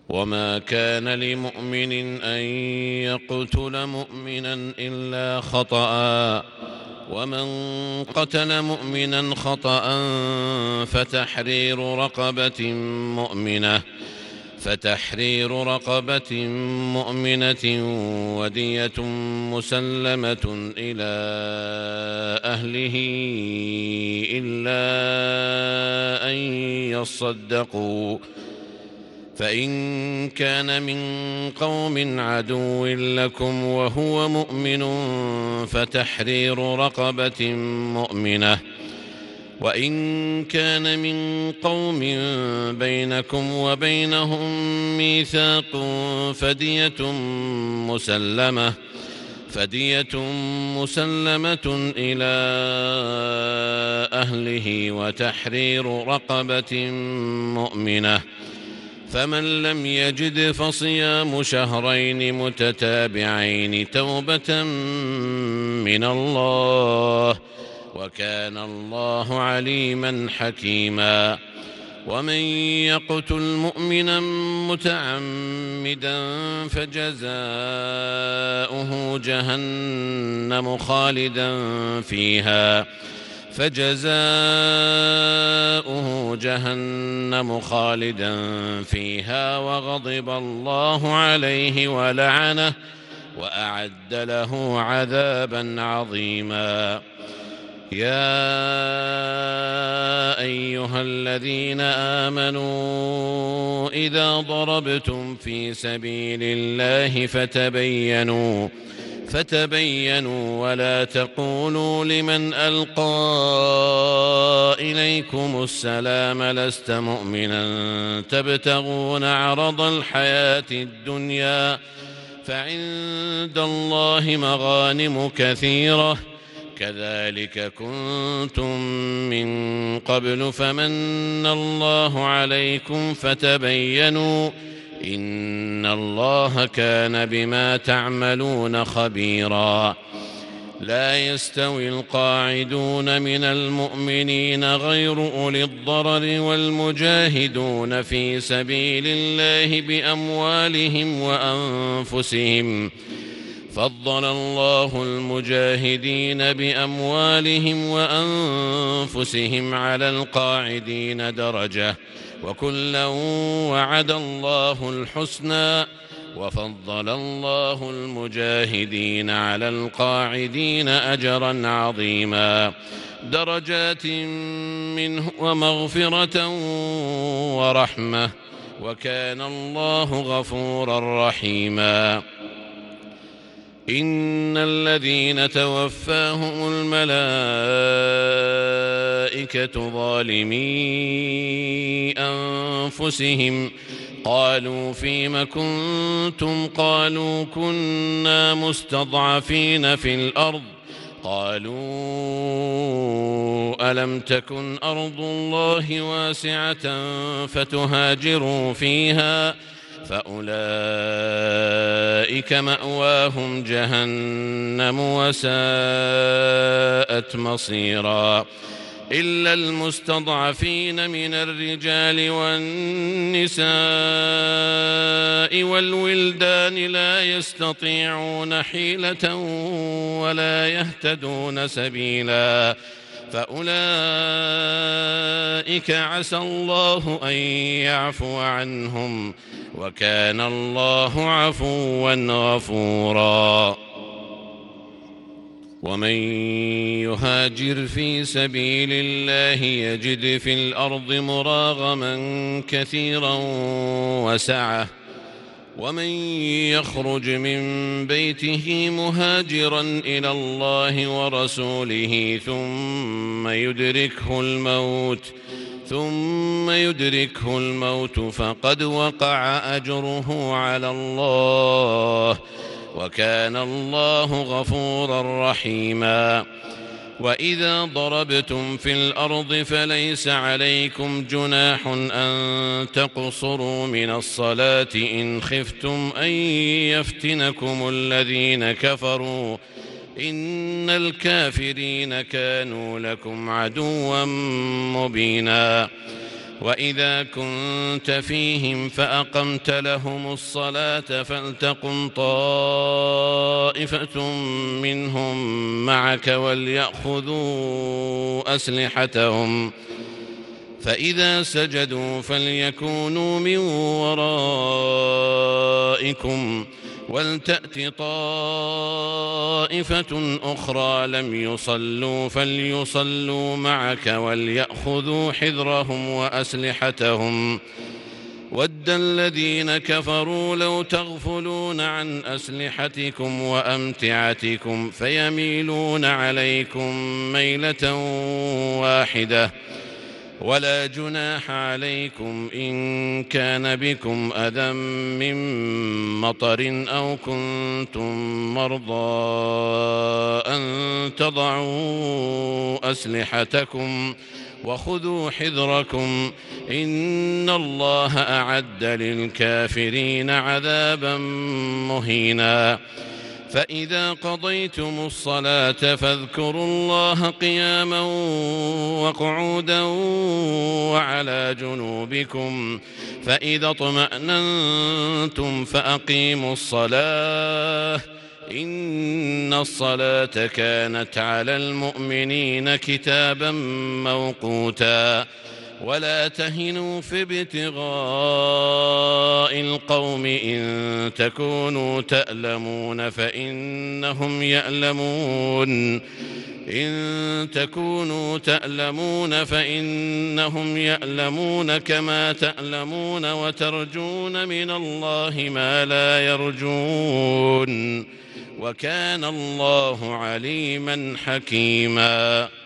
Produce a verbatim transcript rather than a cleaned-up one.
وما كان لمؤمن أن يقتل مؤمنا إلا خطأ، ومن قتل مؤمنا خطأ فتحرير رقبة مؤمنة فتحرير رقبة مؤمنة ودية مسلمة إلى أهله إلا أن يصدقوا، فإن كان من قوم عدو لكم وهو مؤمن فتحرير رقبة مؤمنة، وإن كان من قوم بينكم وبينهم ميثاق فدية مسلمة فدية مسلمة إلى أهله وتحرير رقبة مؤمنة، فمن لم يجد فصيام شهرين متتابعين توبة من الله، وكان الله عليما حكيما. ومن يقتل مؤمنا متعمدا فجزاؤه جهنم خالدا فيها فجزاؤه جهنم خالدا فيها وغضب الله عليه ولعنه وأعد له عذابا عظيما. يا أيها الذين آمنوا إذا ضربتم في سبيل الله فتبينوا فتبينوا ولا تقولوا لمن ألقى إليكم السلام لست مؤمنا تبتغون عرض الحياة الدنيا فعند الله مغانم كثيرة كذلك كنتم من قبل فمن الله عليكم فتبينوا إن الله كان بما تعملون خبيرا. لا يستوي القاعدون من المؤمنين غير أولي الضرر والمجاهدون في سبيل الله بأموالهم وأنفسهم، فضل الله المجاهدين بأموالهم وأنفسهم على القاعدين درجة، وكلا وعد الله الحسنى، وفضل الله المجاهدين على القاعدين أجرا عظيما، درجات منه ومغفرة ورحمة، وكان الله غفورا رحيما. إن الذين توفاهم الملائكة ظالمي أنفسهم قالوا فيم كنتم قالوا كنا مستضعفين في الأرض قالوا ألم تكن أرض الله واسعة فتهاجروا فيها فأولئك مأواهم جهنم وساءت مصيرا. إلا المستضعفين من الرجال والنساء والولدان لا يستطيعون حيلة ولا يهتدون سبيلا فأولئك عسى الله أن يعفو عنهم وكان الله عفوا غفورا. ومن يهاجر في سبيل الله يجد في الأرض مراغما كثيرا وسعة، ومن يخرج من بيته مهاجرا إلى الله ورسوله ثم يدركه الموت ثم يدركه الموت فقد وقع أجره على الله وكان الله غفورا رحيما. وإذا ضربتم في الأرض فليس عليكم جناح أن تقصروا من الصلاة إن خفتم أن يفتنكم الذين كفروا إن الكافرين كانوا لكم عدوا مبينا. وإذا كنت فيهم فأقمت لهم الصلاة فلتقم طائفة منهم معك وليأخذوا أسلحتهم فإذا سجدوا فليكونوا من ورائكم ولتأت طائفة أخرى لم يصلوا فليصلوا معك وليأخذوا حذرهم وأسلحتهم ود الذين كفروا لو تغفلون عن أسلحتكم وأمتعتكم فيميلون عليكم ميلة واحدة ولا جناح عليكم إن كان بكم أذى من مطر أو كنتم مرضى أن تضعوا أسلحتكم وخذوا حذركم إن الله أعد للكافرين عذابا مهينا فإذا قضيتم الصلاة فاذكروا الله قياما وقعودا وعلى جنوبكم فإذا اطمأننتم فأقيموا الصلاة إن الصلاة كانت على المؤمنين كتابا موقوتا ولا تهنوا في ابتغاء القوم إن تكونوا تألمون فإنهم يألمون إن تكونوا تألمون فإنهم يألمون كما تألمون وترجون من الله ما لا يرجون وكان الله عليما حكيما.